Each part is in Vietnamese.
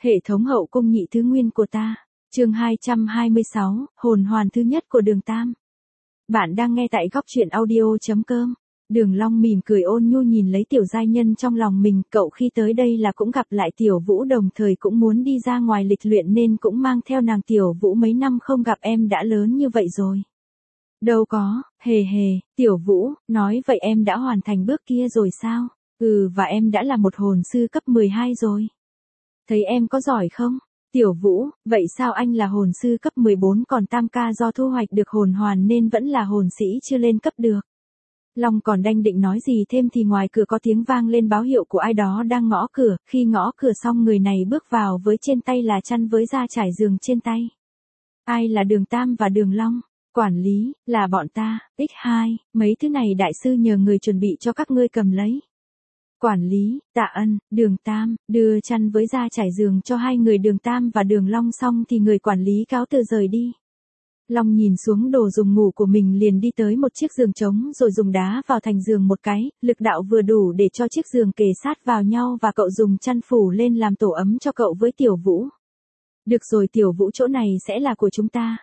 Hệ thống hậu cung nhị thứ nguyên của ta. Chương 226, hồn hoàn thứ nhất của Đường Tam. Bạn đang nghe tại góc truyện audio.com. Đường Long mỉm cười ôn nhu nhìn lấy tiểu giai nhân trong lòng mình, cậu khi tới đây là cũng gặp lại Tiểu Vũ, đồng thời cũng muốn đi ra ngoài lịch luyện nên cũng mang theo nàng. Tiểu Vũ mấy năm không gặp em đã lớn như vậy rồi. Đâu có, hề hề, Tiểu Vũ, nói vậy em đã hoàn thành bước kia rồi sao? Và em đã là một hồn sư cấp 12 rồi. Thấy em có giỏi không? Tiểu Vũ, vậy sao anh là hồn sư cấp 14 còn Tam ca do thu hoạch được hồn hoàn nên vẫn là hồn sĩ chưa lên cấp được. Long còn đang định nói gì thêm thì ngoài cửa có tiếng vang lên báo hiệu của ai đó đang gõ cửa, khi gõ cửa xong người này bước vào với trên tay là chăn với da trải giường trên tay. Ai là Đường Tam và Đường Long? Quản lý, là bọn ta, X2, mấy thứ này đại sư nhờ người chuẩn bị cho các ngươi cầm lấy. Quản lý, tạ ân, Đường Tam, đưa chăn với da trải giường cho hai người Đường Tam và Đường Long xong thì người quản lý cáo từ rời đi. Long nhìn xuống đồ dùng ngủ của mình liền đi tới một chiếc giường trống rồi dùng đá vào thành giường một cái, lực đạo vừa đủ để cho chiếc giường kề sát vào nhau và cậu dùng chăn phủ lên làm tổ ấm cho cậu với Tiểu Vũ. Được rồi Tiểu Vũ, chỗ này sẽ là của chúng ta.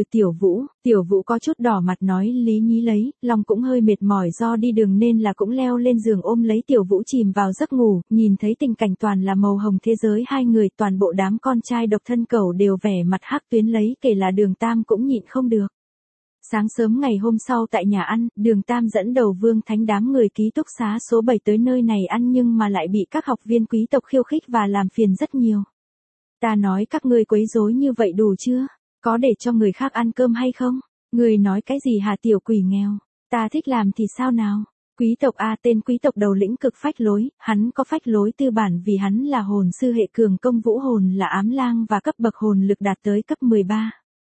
Tiểu Vũ có chút đỏ mặt nói lý nhí lấy. Long cũng hơi mệt mỏi do đi đường nên là cũng leo lên giường ôm lấy Tiểu Vũ chìm vào giấc ngủ, nhìn thấy tình cảnh toàn là màu hồng thế giới hai người, toàn bộ đám con trai độc thân cẩu đều vẻ mặt hắc tuyến lấy, kể là Đường Tam cũng nhịn không được. Sáng sớm ngày hôm sau tại nhà ăn, Đường Tam dẫn đầu Vương Thánh đám người ký túc xá số 7 tới nơi này ăn nhưng mà lại bị các học viên quý tộc khiêu khích và làm phiền rất nhiều. Ta nói các ngươi quấy rối như vậy đủ chưa? Có để cho người khác ăn cơm hay không? Người nói cái gì hả tiểu quỷ nghèo? Ta thích làm thì sao nào? Quý tộc A, tên quý tộc đầu lĩnh cực phách lối, hắn có phách lối tư bản vì hắn là hồn sư hệ cường công, vũ hồn là ám lang và cấp bậc hồn lực đạt tới cấp 13.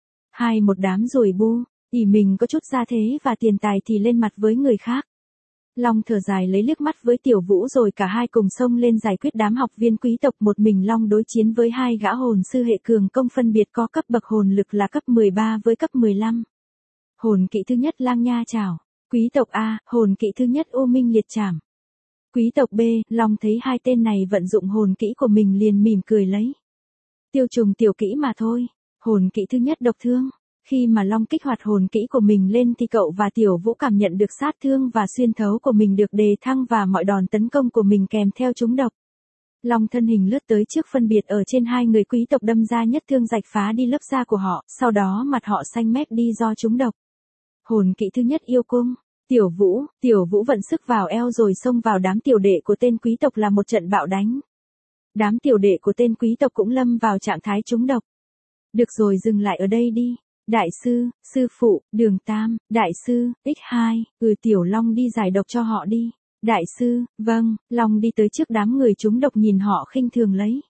Một đám ruồi bu, ỷ mình có chút gia thế và tiền tài thì lên mặt với người khác. Long thở dài lấy liếc mắt với Tiểu Vũ rồi cả hai cùng xông lên giải quyết đám học viên quý tộc. Một mình Long đối chiến với hai gã hồn sư hệ cường công phân biệt có cấp bậc hồn lực là cấp 13 với cấp 15. Hồn kỵ thứ nhất Lang Nha Chảo. Quý tộc A, hồn kỵ thứ nhất U Minh Liệt Trảm. Quý tộc B, Long thấy hai tên này vận dụng hồn kỹ của mình liền mỉm cười lấy. Tiêu trùng tiểu kỹ mà thôi. Hồn kỹ thứ nhất Độc Thương. Khi mà Long kích hoạt hồn kỹ của mình lên thì cậu và Tiểu Vũ cảm nhận được sát thương và xuyên thấu của mình được đề thăng và mọi đòn tấn công của mình kèm theo trúng độc. Long thân hình lướt tới trước phân biệt ở trên hai người quý tộc đâm ra nhất thương rạch phá đi lớp da của họ, sau đó mặt họ xanh mét đi do trúng độc. Hồn kỹ thứ nhất Yêu Cung. Tiểu Vũ vận sức vào eo rồi xông vào đám tiểu đệ của tên quý tộc là một trận bạo đánh. Đám tiểu đệ của tên quý tộc cũng lâm vào trạng thái trúng độc. Được rồi, dừng lại ở đây đi. Đại sư, sư phụ, Đường Tam, đại sư, X2, Tiểu Long đi giải độc cho họ đi. Đại sư, vâng. Long đi tới trước đám người trúng độc nhìn họ khinh thường lấy.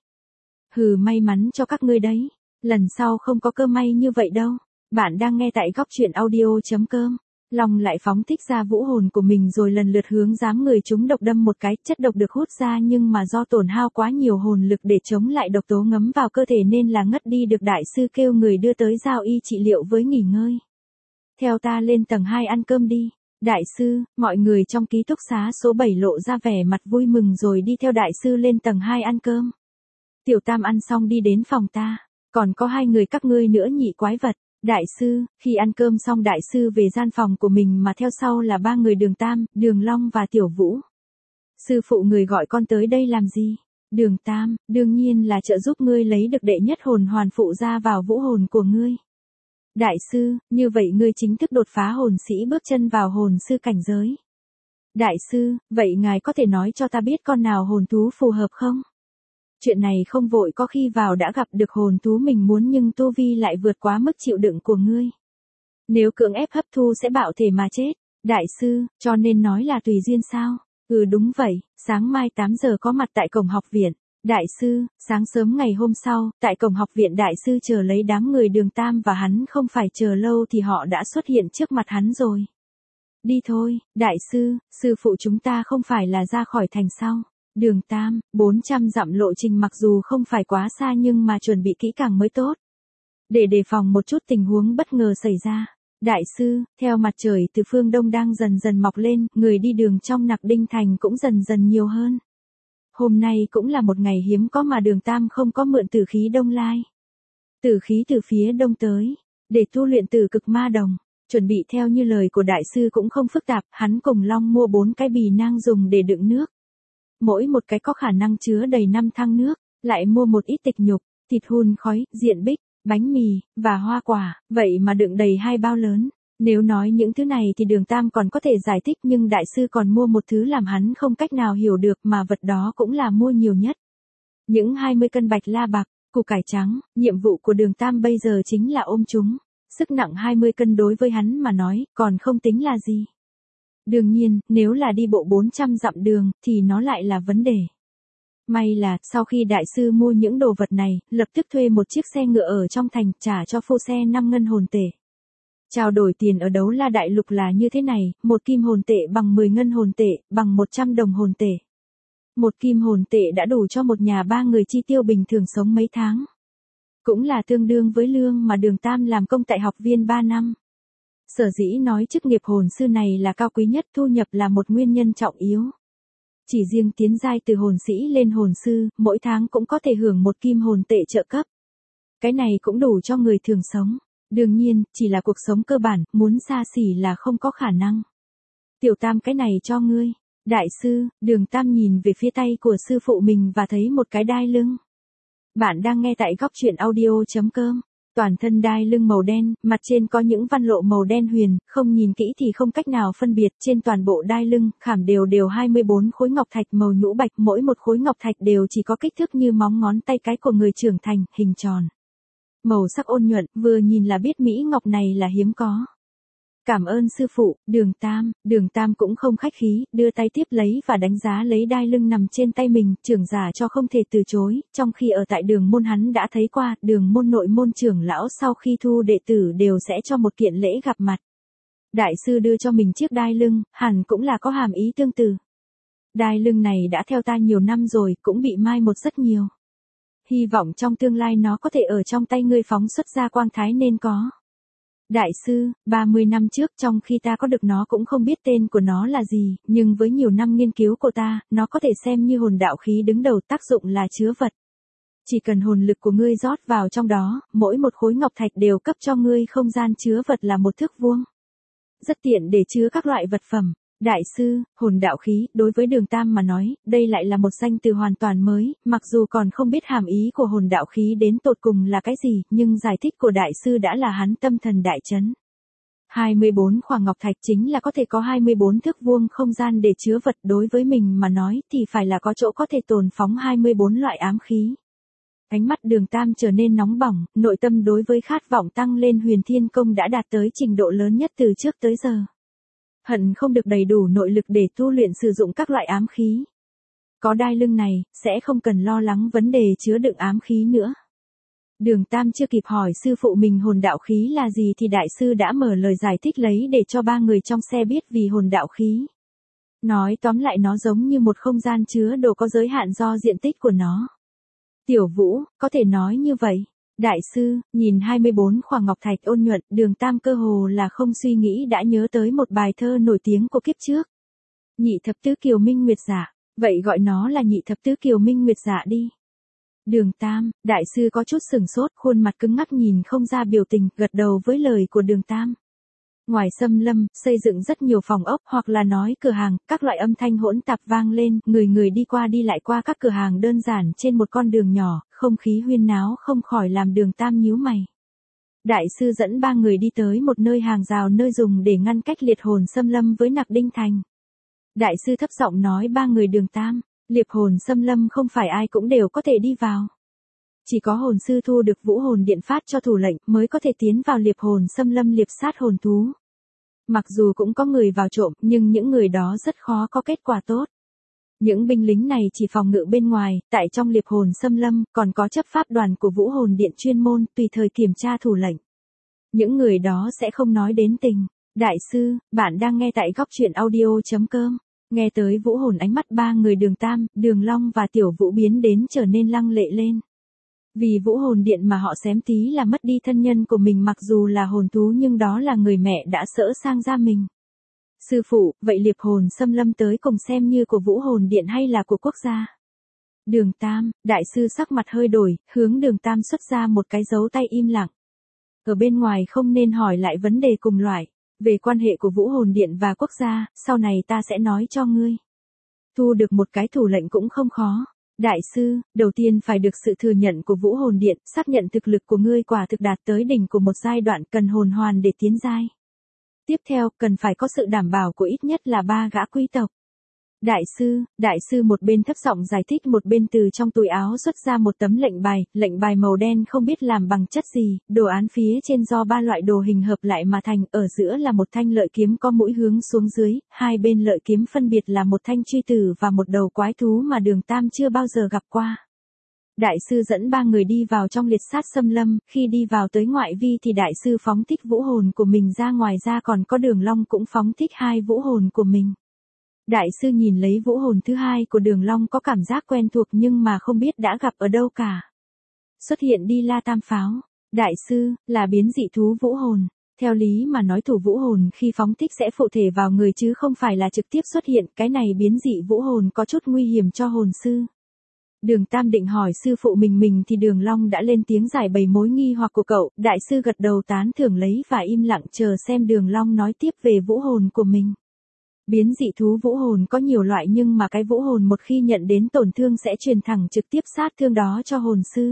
May mắn cho các ngươi đấy. Lần sau không có cơ may như vậy đâu. Bạn đang nghe tại góc truyện audio.com. Long lại phóng thích ra vũ hồn của mình rồi lần lượt hướng đám người trúng độc đâm một cái, chất độc được hút ra nhưng mà do tổn hao quá nhiều hồn lực để chống lại độc tố ngấm vào cơ thể nên là ngất đi được. Đại sư kêu người đưa tới giao y trị liệu với nghỉ ngơi. Theo ta lên tầng 2 ăn cơm đi. Đại sư, mọi người trong ký túc xá số 7 lộ ra vẻ mặt vui mừng rồi đi theo đại sư lên tầng 2 ăn cơm. Tiểu Tam ăn xong đi đến phòng ta. Còn có hai người các ngươi nữa nhị quái vật. Đại sư, khi ăn cơm xong đại sư về gian phòng của mình mà theo sau là ba người Đường Tam, Đường Long và Tiểu Vũ. Sư phụ người gọi con tới đây làm gì? Đường Tam, đương nhiên là trợ giúp ngươi lấy được đệ nhất hồn hoàn phụ ra vào vũ hồn của ngươi. Đại sư, như vậy ngươi chính thức đột phá hồn sĩ bước chân vào hồn sư cảnh giới. Đại sư, vậy ngài có thể nói cho ta biết con nào hồn thú phù hợp không? Chuyện này không vội, có khi vào đã gặp được hồn thú mình muốn nhưng tu vi lại vượt quá mức chịu đựng của ngươi. Nếu cưỡng ép hấp thu sẽ bạo thể mà chết. Đại sư, cho nên nói là tùy duyên sao? Đúng vậy, sáng mai 8 giờ có mặt tại cổng học viện. Đại sư, sáng sớm ngày hôm sau, tại cổng học viện đại sư chờ lấy đám người Đường Tam và hắn không phải chờ lâu thì họ đã xuất hiện trước mặt hắn rồi. Đi thôi, đại sư, sư phụ chúng ta không phải là ra khỏi thành sao? Đường Tam, 400 dặm lộ trình mặc dù không phải quá xa nhưng mà chuẩn bị kỹ càng mới tốt. Để đề phòng một chút tình huống bất ngờ xảy ra. Đại sư, theo mặt trời từ phương đông đang dần dần mọc lên, người đi đường trong Nặc Đinh Thành cũng dần dần nhiều hơn. Hôm nay cũng là một ngày hiếm có mà Đường Tam không có mượn tử khí Đông Lai. Tử khí từ phía đông tới, để tu luyện tử cực ma đồng, chuẩn bị theo như lời của đại sư cũng không phức tạp, hắn cùng Long mua 4 cái bì nang dùng để đựng nước. Mỗi một cái có khả năng chứa đầy 5 thang nước, lại mua một ít tịch nhục, thịt hun khói, diện bích, bánh mì, và hoa quả, vậy mà đựng đầy 2 bao lớn. Nếu nói những thứ này thì Đường Tam còn có thể giải thích, nhưng đại sư còn mua một thứ làm hắn không cách nào hiểu được, mà vật đó cũng là mua nhiều nhất. Những 20 cân bạch la bạc, củ cải trắng, nhiệm vụ của Đường Tam bây giờ chính là ôm chúng. Sức nặng 20 cân đối với hắn mà nói, còn không tính là gì. Đương nhiên, nếu là đi bộ 400 dặm đường, thì nó lại là vấn đề. May là, sau khi đại sư mua những đồ vật này, lập tức thuê một chiếc xe ngựa ở trong thành, trả cho phu xe 5 ngân hồn tệ. Trao đổi tiền ở Đấu La Đại Lục là như thế này, 1 kim hồn tệ bằng 10 ngân hồn tệ, bằng 100 đồng hồn tệ. 1 kim hồn tệ đã đủ cho một nhà 3 người chi tiêu bình thường sống mấy tháng. Cũng là tương đương với lương mà Đường Tam làm công tại học viên 3 năm. Sở dĩ nói chức nghiệp hồn sư này là cao quý nhất, thu nhập là một nguyên nhân trọng yếu. Chỉ riêng tiến giai từ hồn sĩ lên hồn sư, mỗi tháng cũng có thể hưởng 1 kim hồn tệ trợ cấp. Cái này cũng đủ cho người thường sống. Đương nhiên, chỉ là cuộc sống cơ bản, muốn xa xỉ là không có khả năng. Tiểu Tam, cái này cho ngươi. Đại sư, Đường Tam nhìn về phía tay của sư phụ mình và thấy một cái đai lưng. Bạn đang nghe tại góc truyện audio.com. Toàn thân đai lưng màu đen, mặt trên có những văn lộ màu đen huyền, không nhìn kỹ thì không cách nào phân biệt. Trên toàn bộ đai lưng, khảm đều 24 khối ngọc thạch màu nhũ bạch, mỗi một khối ngọc thạch đều chỉ có kích thước như móng ngón tay cái của người trưởng thành, hình tròn. Màu sắc ôn nhuận, vừa nhìn là biết mỹ ngọc này là hiếm có. Cảm ơn sư phụ, Đường Tam cũng không khách khí, đưa tay tiếp lấy và đánh giá lấy đai lưng nằm trên tay mình, trưởng giả cho không thể từ chối, trong khi ở tại Đường môn hắn đã thấy qua, Đường môn nội môn trưởng lão sau khi thu đệ tử đều sẽ cho một kiện lễ gặp mặt. Đại sư đưa cho mình chiếc đai lưng, hẳn cũng là có hàm ý tương tự. Đai lưng này đã theo ta nhiều năm rồi, cũng bị mai một rất nhiều. Hy vọng trong tương lai nó có thể ở trong tay ngươi phóng xuất ra quang thái nên có. Đại sư, 30 năm trước trong khi ta có được nó cũng không biết tên của nó là gì, nhưng với nhiều năm nghiên cứu của ta, nó có thể xem như hồn đạo khí đứng đầu, tác dụng là chứa vật. Chỉ cần hồn lực của ngươi rót vào trong đó, mỗi một khối ngọc thạch đều cấp cho ngươi không gian chứa vật là 1 thước vuông. Rất tiện để chứa các loại vật phẩm. Đại sư, hồn đạo khí, đối với Đường Tam mà nói, đây lại là một danh từ hoàn toàn mới, mặc dù còn không biết hàm ý của hồn đạo khí đến tột cùng là cái gì, nhưng giải thích của đại sư đã là hắn tâm thần đại chấn. 24 khoảng ngọc thạch chính là có thể có 24 thước vuông không gian để chứa vật, đối với mình mà nói thì phải là có chỗ có thể tồn phóng 24 loại ám khí. Ánh mắt Đường Tam trở nên nóng bỏng, nội tâm đối với khát vọng tăng lên huyền thiên công đã đạt tới trình độ lớn nhất từ trước tới giờ. Hận không được đầy đủ nội lực để tu luyện sử dụng các loại ám khí. Có đai lưng này, sẽ không cần lo lắng vấn đề chứa đựng ám khí nữa. Đường Tam chưa kịp hỏi sư phụ mình hồn đạo khí là gì thì đại sư đã mở lời giải thích lấy để cho 3 người trong xe biết vì hồn đạo khí. Nói tóm lại nó giống như một không gian chứa đồ có giới hạn do diện tích của nó. Tiểu Vũ, có thể nói như vậy. Đại sư, nhìn 24 khoảng ngọc thạch ôn nhuận, Đường Tam cơ hồ là không suy nghĩ đã nhớ tới một bài thơ nổi tiếng của kiếp trước. Nhị thập tứ kiều minh nguyệt dạ, vậy gọi nó là nhị thập tứ kiều minh nguyệt dạ đi. Đường Tam, đại sư có chút sửng sốt, khuôn mặt cứng ngắc nhìn không ra biểu tình, gật đầu với lời của Đường Tam. Ngoài Sâm Lâm, xây dựng rất nhiều phòng ốc hoặc là nói cửa hàng, các loại âm thanh hỗn tạp vang lên, người đi qua đi lại qua các cửa hàng đơn giản trên một con đường nhỏ, không khí huyên náo không khỏi làm Đường Tam nhíu mày. Đại sư dẫn 3 người đi tới một nơi hàng rào nơi dùng để ngăn cách liệt hồn Sâm Lâm với Nặc Đinh Thành. Đại sư thấp giọng nói 3 người Đường Tam, liệt hồn Sâm Lâm không phải ai cũng đều có thể đi vào. Chỉ có hồn sư thu được vũ hồn điện phát cho thủ lệnh mới có thể tiến vào liệp hồn Sâm Lâm liệp sát hồn thú. Mặc dù cũng có người vào trộm, nhưng những người đó rất khó có kết quả tốt. Những binh lính này chỉ phòng ngự bên ngoài, tại trong liệp hồn Sâm Lâm, còn có chấp pháp đoàn của vũ hồn điện chuyên môn, tùy thời kiểm tra thủ lệnh. Những người đó sẽ không nói đến tình. Đại sư, bạn đang nghe tại góc truyện audio.com. Nghe tới vũ hồn ánh mắt 3 người Đường Tam, Đường Long và Tiểu Vũ biến đến trở nên lăng lệ lên. Vì vũ hồn điện mà họ xém tí là mất đi thân nhân của mình, mặc dù là hồn thú nhưng đó là người mẹ đã sỡ sang ra mình. Sư phụ, vậy liệp hồn Sâm Lâm tới cùng xem như của vũ hồn điện hay là của quốc gia? Đường Tam, đại sư sắc mặt hơi đổi, hướng Đường Tam xuất ra một cái dấu tay im lặng. Ở bên ngoài không nên hỏi lại vấn đề cùng loại. Về quan hệ của Vũ Hồn Điện và quốc gia, sau này ta sẽ nói cho ngươi. Thu được một cái thủ lệnh cũng không khó. Đại sư, đầu tiên phải được sự thừa nhận của Vũ Hồn Điện, xác nhận thực lực của ngươi quả thực đạt tới đỉnh của một giai đoạn cần hồn hoàn để tiến giai. Tiếp theo, cần phải có sự đảm bảo của ít nhất là 3 gã quý tộc. Đại sư một bên thấp giọng giải thích một bên từ trong túi áo xuất ra một tấm lệnh bài màu đen không biết làm bằng chất gì, đồ án phía trên do 3 loại đồ hình hợp lại mà thành, ở giữa là một thanh lợi kiếm có mũi hướng xuống dưới, hai bên lợi kiếm phân biệt là một thanh truy tử và một đầu quái thú mà Đường Tam chưa bao giờ gặp qua. Đại sư dẫn 3 người đi vào trong liệt sát xâm lâm, khi đi vào tới ngoại vi thì đại sư phóng thích vũ hồn của mình ra, ngoài ra còn có Đường Long cũng phóng thích 2 vũ hồn của mình. Đại sư nhìn lấy vũ hồn thứ 2 của Đường Long có cảm giác quen thuộc nhưng mà không biết đã gặp ở đâu cả. Xuất hiện đi La Tam Pháo. Đại sư, là biến dị thú vũ hồn. Theo lý mà nói thủ vũ hồn khi phóng thích sẽ phụ thể vào người chứ không phải là trực tiếp xuất hiện, cái này biến dị vũ hồn có chút nguy hiểm cho hồn sư. Đường Tam định hỏi sư phụ mình thì Đường Long đã lên tiếng giải bày mối nghi hoặc của cậu, đại sư gật đầu tán thưởng lấy và im lặng chờ xem Đường Long nói tiếp về vũ hồn của mình. Biến dị thú vũ hồn có nhiều loại nhưng mà cái vũ hồn một khi nhận đến tổn thương sẽ truyền thẳng trực tiếp sát thương đó cho hồn sư.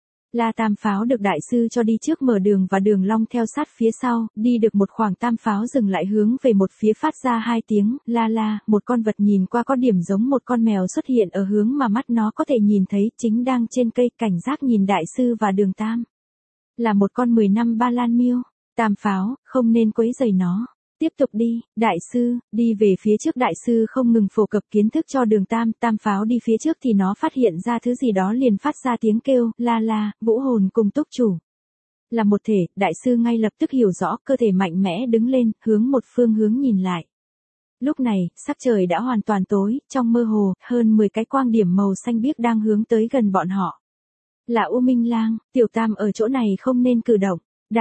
La Tam Pháo được đại sư cho đi trước mở đường và Đường Long theo sát phía sau, đi được một khoảng Tam Pháo dừng lại hướng về một phía phát ra 2 tiếng, la la, một con vật nhìn qua có điểm giống một con mèo xuất hiện ở hướng mà mắt nó có thể nhìn thấy, chính đang trên cây cảnh giác nhìn đại sư và Đường Tam. Là một con 10 năm Ba Lan miêu. Tam Pháo, không nên quấy rầy nó. Tiếp tục đi, đại sư, đi về phía trước đại sư không ngừng phổ cập kiến thức cho Đường Tam, Tam Pháo đi phía trước thì nó phát hiện ra thứ gì đó liền phát ra tiếng kêu, la la, vũ hồn cùng túc chủ. Là một thể, đại sư ngay lập tức hiểu rõ, cơ thể mạnh mẽ đứng lên, hướng một phương hướng nhìn lại. Lúc này, sắc trời đã hoàn toàn tối, trong mơ hồ, hơn 10 cái quang điểm màu xanh biếc đang hướng tới gần bọn họ. Là U Minh Lang, Tiểu Tam ở chỗ này không nên cử động.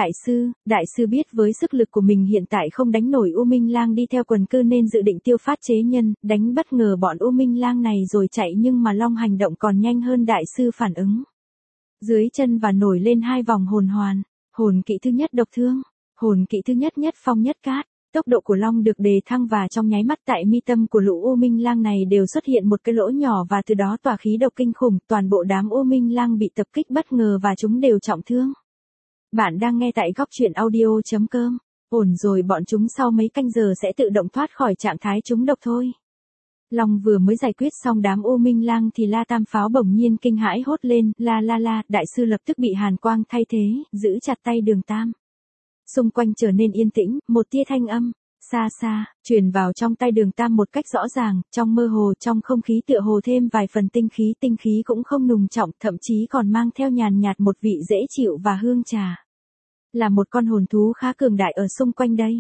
Đại sư biết với sức lực của mình hiện tại không đánh nổi U Minh Lang đi theo quần cư nên dự định tiêu phát chế nhân, đánh bất ngờ bọn U Minh Lang này rồi chạy nhưng mà Long hành động còn nhanh hơn đại sư phản ứng. Dưới chân và nổi lên 2 vòng hồn hoàn, hồn kỵ thứ nhất độc thương, hồn kỵ thứ nhất nhất phong nhất cát. Tốc độ của Long được đề thăng và trong nháy mắt tại mi tâm của lũ U Minh Lang này đều xuất hiện một cái lỗ nhỏ và từ đó tỏa khí độc kinh khủng, toàn bộ đám U Minh Lang bị tập kích bất ngờ và chúng đều trọng thương. Bạn đang nghe tại góc truyện audio.com. Ổn rồi, bọn chúng sau mấy canh giờ sẽ tự động thoát khỏi trạng thái trúng độc thôi. Long vừa mới giải quyết xong đám U Minh Lang thì La Tam Pháo bỗng nhiên kinh hãi hốt lên, la la la, đại sư lập tức bị hàn quang thay thế, giữ chặt tay Đường Tam. Xung quanh trở nên yên tĩnh, một tia thanh âm, xa xa, truyền vào trong tai Đường Tam một cách rõ ràng, trong mơ hồ, trong không khí tựa hồ thêm vài phần tinh khí cũng không nùng trọng, thậm chí còn mang theo nhàn nhạt một vị dễ chịu và hương trà. Là một con hồn thú khá cường đại ở xung quanh đây.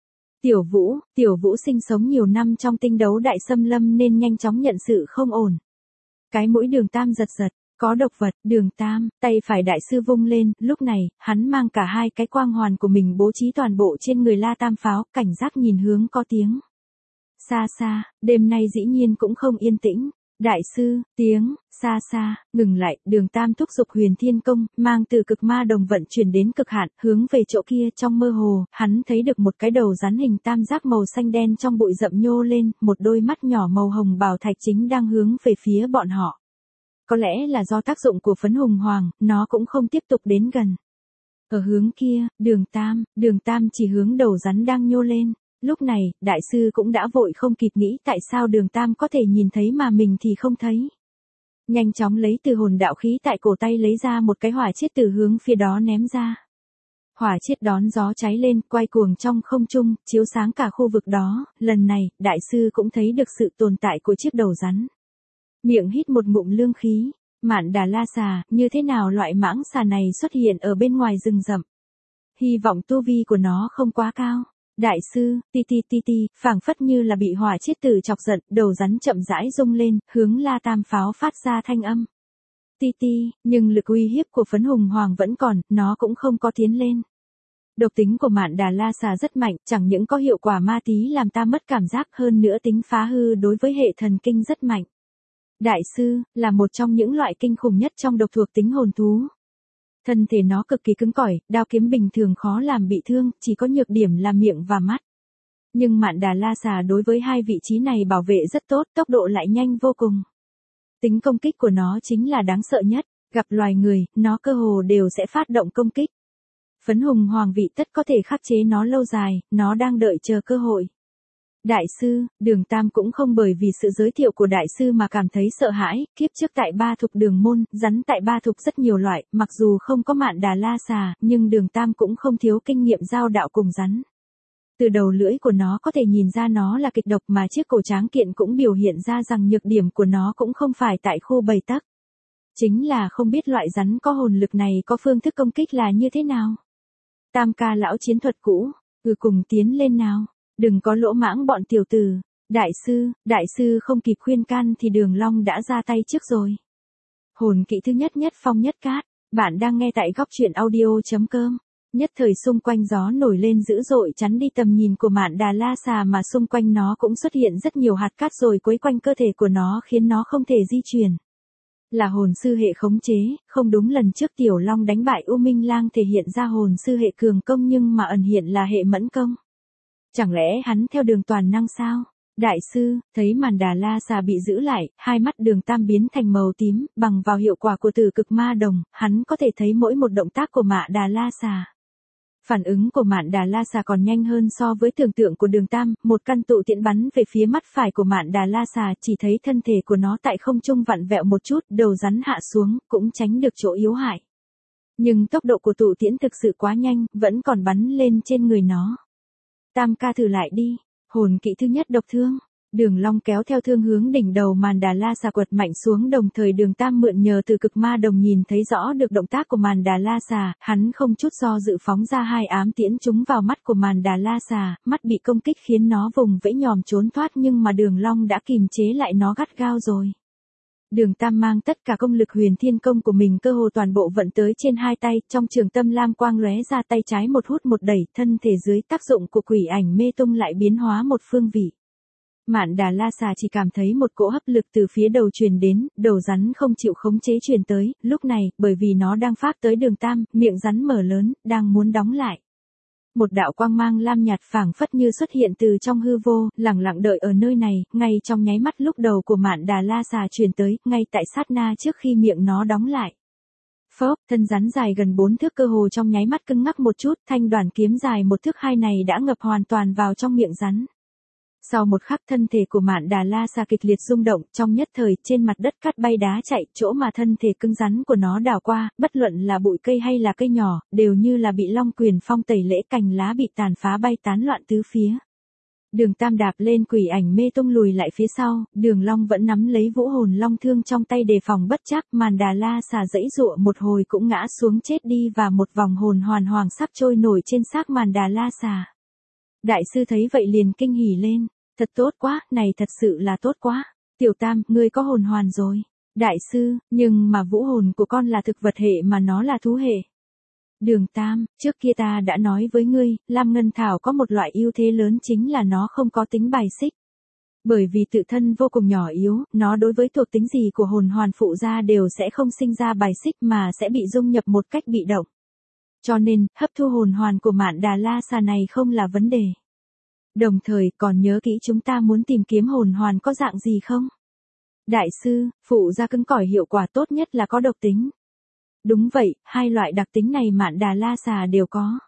Tiểu Vũ sinh sống nhiều năm trong tinh đấu đại xâm lâm nên nhanh chóng nhận sự không ổn. Cái mũi Đường Tam giật giật, có độc vật, Đường Tam, tay phải đại sư vung lên, lúc này, hắn mang cả 2 cái quang hoàn của mình bố trí toàn bộ trên người La Tam Pháo, cảnh giác nhìn hướng có tiếng. Xa xa, đêm nay dĩ nhiên cũng không yên tĩnh. Đại sư, tiếng, xa xa, ngừng lại, Đường Tam thúc giục Huyền Thiên Công, mang từ cực ma đồng vận chuyển đến cực hạn, hướng về chỗ kia trong mơ hồ, hắn thấy được một cái đầu rắn hình tam giác màu xanh đen trong bụi rậm nhô lên, một đôi mắt nhỏ màu hồng bảo thạch chính đang hướng về phía bọn họ. Có lẽ là do tác dụng của phấn hùng hoàng, nó cũng không tiếp tục đến gần. Ở hướng kia, Đường Tam chỉ hướng đầu rắn đang nhô lên. Lúc này, đại sư cũng đã vội không kịp nghĩ tại sao Đường Tam có thể nhìn thấy mà mình thì không thấy. Nhanh chóng lấy từ hồn đạo khí tại cổ tay lấy ra một cái hỏa chiết từ hướng phía đó ném ra. Hỏa chiết đón gió cháy lên, quay cuồng trong không trung, chiếu sáng cả khu vực đó, lần này, đại sư cũng thấy được sự tồn tại của chiếc đầu rắn. Miệng hít một ngụm lương khí, Mạn Đà La xà, như thế nào loại mãng xà này xuất hiện ở bên ngoài rừng rậm. Hy vọng tu vi của nó không quá cao. Đại sư, ti, phảng phất như là bị hỏa chiết tử chọc giận, đầu rắn chậm rãi rung lên, hướng La Tam Pháo phát ra thanh âm. Ti, nhưng lực uy hiếp của phấn hùng hoàng vẫn còn, nó cũng không có tiến lên. Độc tính của Mạn Đà La xà rất mạnh, chẳng những có hiệu quả ma tí làm ta mất cảm giác hơn nữa tính phá hư đối với hệ thần kinh rất mạnh. Đại sư, là một trong những loại kinh khủng nhất trong độc thuộc tính hồn thú. Thân thể nó cực kỳ cứng cỏi, đao kiếm bình thường khó làm bị thương, chỉ có nhược điểm là miệng và mắt. Nhưng Mạn Đà La Xà đối với hai vị trí này bảo vệ rất tốt, tốc độ lại nhanh vô cùng. Tính công kích của nó chính là đáng sợ nhất, gặp loài người, nó cơ hồ đều sẽ phát động công kích. Phấn hùng hoàng vị tất có thể khắc chế nó lâu dài, nó đang đợi chờ cơ hội. Đại sư, Đường Tam cũng không bởi vì sự giới thiệu của đại sư mà cảm thấy sợ hãi, kiếp trước tại Ba Thục Đường môn, rắn tại Ba Thục rất nhiều loại, mặc dù không có Mạn Đà La Xà, nhưng Đường Tam cũng không thiếu kinh nghiệm giao đạo cùng rắn. Từ đầu lưỡi của nó có thể nhìn ra nó là kịch độc mà chiếc cổ tráng kiện cũng biểu hiện ra rằng nhược điểm của nó cũng không phải tại khu bầy tắc. Chính là không biết loại rắn có hồn lực này có phương thức công kích là như thế nào. Tam ca lão chiến thuật cũ, cùng tiến lên nào. Đừng có lỗ mãng bọn tiểu tử. Đại sư không kịp khuyên can thì Đường Long đã ra tay trước rồi. Hồn kỵ thứ nhất Nhất Phong Nhất Cát. Bạn đang nghe tại góc truyện audio.com. Nhất thời xung quanh gió nổi lên dữ dội chắn đi tầm nhìn của Mạn Đà La Xà mà xung quanh nó cũng xuất hiện rất nhiều hạt cát rồi quấy quanh cơ thể của nó khiến nó không thể di chuyển. Là hồn sư hệ khống chế, không đúng lần trước Tiểu Long đánh bại U Minh Lang thể hiện ra hồn sư hệ cường công nhưng mà ẩn hiện là hệ mẫn công. Chẳng lẽ hắn theo đường toàn năng sao? Đại sư, thấy Mạn Đà La Xà bị giữ lại, hai mắt Đường Tam biến thành màu tím, bằng vào hiệu quả của Tử Cực Ma Đồng, hắn có thể thấy mỗi một động tác của Mạn Đà La Xà. Phản ứng của Mạn Đà La Xà còn nhanh hơn so với tưởng tượng của Đường Tam, một căn tụ tiễn bắn về phía mắt phải của Mạn Đà La Xà, chỉ thấy thân thể của nó tại không trung vặn vẹo một chút, đầu rắn hạ xuống, cũng tránh được chỗ yếu hại. Nhưng tốc độ của tụ tiễn thực sự quá nhanh, vẫn còn bắn lên trên người nó. Tam ca thử lại đi. Hồn kỵ thứ nhất Độc Thương. Đường Long kéo theo thương hướng đỉnh đầu Mạn Đà La Xà quật mạnh xuống, đồng thời Đường Tam mượn nhờ Từ Cực Ma Đồng nhìn thấy rõ được động tác của Mạn Đà La Xà, hắn không chút do dự phóng ra hai ám tiễn trúng vào mắt của Mạn Đà La Xà, mắt bị công kích khiến nó vùng vẫy nhòm trốn thoát nhưng mà Đường Long đã kìm chế lại nó gắt gao rồi. Đường Tam mang tất cả công lực Huyền Thiên Công của mình cơ hồ toàn bộ vận tới trên hai tay, trong trường tâm lam quang lóe ra, tay trái một hút một đẩy, thân thể dưới tác dụng của quỷ ảnh mê tung lại biến hóa một phương vị. Mạn Đà La Xà chỉ cảm thấy một cỗ hấp lực từ phía đầu truyền đến, đầu rắn không chịu khống chế truyền tới, lúc này, bởi vì nó đang phát tới Đường Tam, miệng rắn mở lớn, đang muốn đóng lại. Một đạo quang mang lam nhạt phảng phất như xuất hiện từ trong hư vô, lẳng lặng đợi ở nơi này, ngay trong nháy mắt lúc đầu của Mạn Đà La Xà truyền tới, ngay tại sát na trước khi miệng nó đóng lại. Phốc, thân rắn dài gần 4 thước cơ hồ trong nháy mắt cứng ngắc một chút, thanh đoàn kiếm dài 1 thước 2 này đã ngập hoàn toàn vào trong miệng rắn. Sau một khắc thân thể của Mạn Đà La Xà kịch liệt rung động, trong nhất thời trên mặt đất cát bay đá chạy, chỗ mà thân thể cứng rắn của nó đảo qua, bất luận là bụi cây hay là cây nhỏ, đều như là bị Long Quyền Phong tẩy lễ, cành lá bị tàn phá bay tán loạn tứ phía. Đường Tam đạp lên quỷ ảnh mê tung lùi lại phía sau, Đường Long vẫn nắm lấy vũ hồn long thương trong tay đề phòng bất trắc, Mạn Đà La Xà giãy giụa một hồi cũng ngã xuống chết đi và một vòng hồn hoàn hoàng sắp trôi nổi trên xác Mạn Đà La Xà. Đại sư thấy vậy liền kinh hỉ lên. Thật tốt quá, này thật sự là tốt quá. Tiểu Tam, ngươi có hồn hoàn rồi. Đại sư, nhưng mà vũ hồn của con là thực vật hệ mà nó là thú hệ. Đường Tam, trước kia ta đã nói với ngươi, Lam Ngân Thảo có một loại ưu thế lớn chính là nó không có tính bài xích. Bởi vì tự thân vô cùng nhỏ yếu, nó đối với thuộc tính gì của hồn hoàn phụ ra đều sẽ không sinh ra bài xích mà sẽ bị dung nhập một cách bị động. Cho nên, hấp thu hồn hoàn của Mạn Đà La Xà này không là vấn đề. Đồng thời còn nhớ kỹ chúng ta muốn tìm kiếm hồn hoàn có dạng gì không? Đại sư, phụ gia cứng cỏi hiệu quả tốt nhất là có độc tính. Đúng vậy, hai loại đặc tính này Mạn Đà La Xà đều có.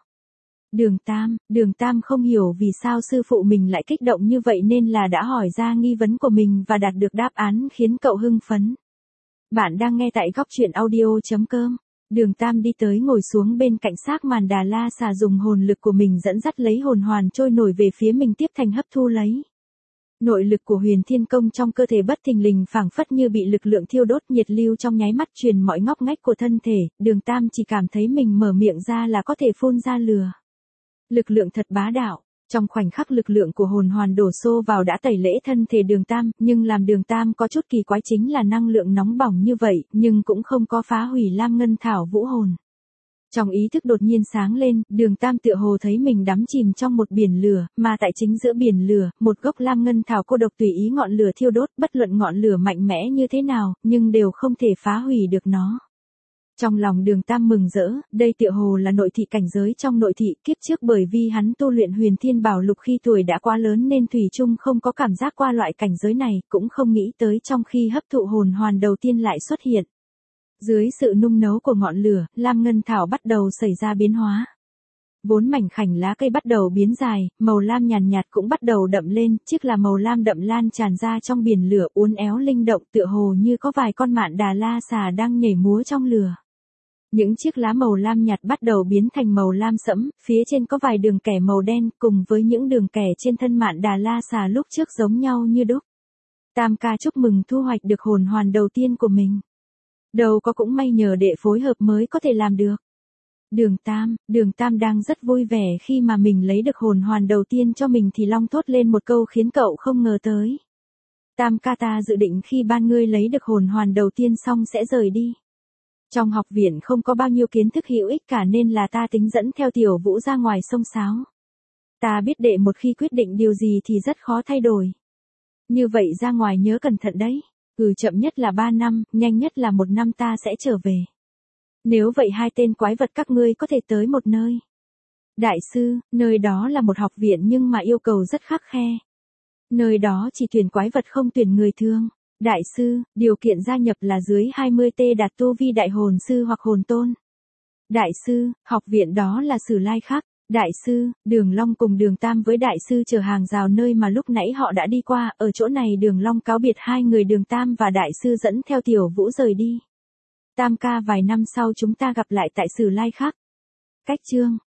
Đường Tam không hiểu vì sao sư phụ mình lại kích động như vậy nên là đã hỏi ra nghi vấn của mình và đạt được đáp án khiến cậu hưng phấn. Bạn đang nghe tại góc truyện audio.com. Đường Tam đi tới ngồi xuống bên cạnh xác Mạn Đà La Xà, dùng hồn lực của mình dẫn dắt lấy hồn hoàn trôi nổi về phía mình tiếp thành hấp thu lấy. Nội lực của Huyền Thiên Công trong cơ thể bất thình lình phảng phất như bị lực lượng thiêu đốt, nhiệt lưu trong nháy mắt truyền mọi ngóc ngách của thân thể, Đường Tam chỉ cảm thấy mình mở miệng ra là có thể phun ra lửa. Lực lượng thật bá đạo. Trong khoảnh khắc lực lượng của hồn hoàn đổ xô vào đã tẩy lễ thân thể Đường Tam, nhưng làm Đường Tam có chút kỳ quái chính là năng lượng nóng bỏng như vậy, nhưng cũng không có phá hủy Lam Ngân Thảo vũ hồn. Trong ý thức đột nhiên sáng lên, Đường Tam tựa hồ thấy mình đắm chìm trong một biển lửa, mà tại chính giữa biển lửa, một gốc lam ngân thảo cô độc tùy ý ngọn lửa thiêu đốt, bất luận ngọn lửa mạnh mẽ như thế nào, nhưng đều không thể phá hủy được nó. Trong lòng Đường Tam mừng rỡ, đây tựa hồ là nội thị cảnh giới trong nội thị, kiếp trước bởi vì hắn tu luyện Huyền Thiên Bảo Lục khi tuổi đã quá lớn nên thủy chung không có cảm giác qua loại cảnh giới này, cũng không nghĩ tới trong khi hấp thụ hồn hoàn đầu tiên lại xuất hiện. Dưới sự nung nấu của ngọn lửa, lam ngân thảo bắt đầu xảy ra biến hóa. Vốn mảnh khảnh lá cây bắt đầu biến dài, màu lam nhàn nhạt cũng bắt đầu đậm lên, chiếc là màu lam đậm lan tràn ra trong biển lửa uốn éo linh động tựa hồ như có vài con mạn đà la xà đang nhảy múa trong lửa. Những chiếc lá màu lam nhạt bắt đầu biến thành màu lam sẫm, phía trên có vài đường kẻ màu đen cùng với những đường kẻ trên thân mạn đà la xà lúc trước giống nhau như đúc. Tam ca chúc mừng thu hoạch được hồn hoàn đầu tiên của mình. Đâu có cũng may nhờ đệ phối hợp mới có thể làm được. Đường Tam đang rất vui vẻ khi mà mình lấy được hồn hoàn đầu tiên cho mình thì long thốt lên một câu khiến cậu không ngờ tới. Tam ca ta dự định khi ban ngươi lấy được hồn hoàn đầu tiên xong sẽ rời đi. Trong học viện không có bao nhiêu kiến thức hữu ích cả nên là ta tính dẫn theo Tiểu Vũ ra ngoài sông sáo. Ta biết đệ một khi quyết định điều gì thì rất khó thay đổi. Như vậy ra ngoài nhớ cẩn thận đấy. Chậm nhất là 3 năm, nhanh nhất là 1 năm ta sẽ trở về. Nếu vậy hai tên quái vật các ngươi có thể tới một nơi. Đại sư, nơi đó là một học viện nhưng mà yêu cầu rất khắt khe. Nơi đó chỉ tuyển quái vật không tuyển người thường. Đại sư, điều kiện gia nhập là dưới 20T đạt tu vi đại hồn sư hoặc hồn tôn. Đại sư, học viện đó là Sử Lai Khắc. Đại sư, Đường Long cùng Đường Tam với đại sư chở hàng rào nơi mà lúc nãy họ đã đi qua, ở chỗ này Đường Long cáo biệt hai người Đường Tam và đại sư dẫn theo Tiểu Vũ rời đi. Tam ca vài năm sau chúng ta gặp lại tại Sử Lai Khắc. Cách chương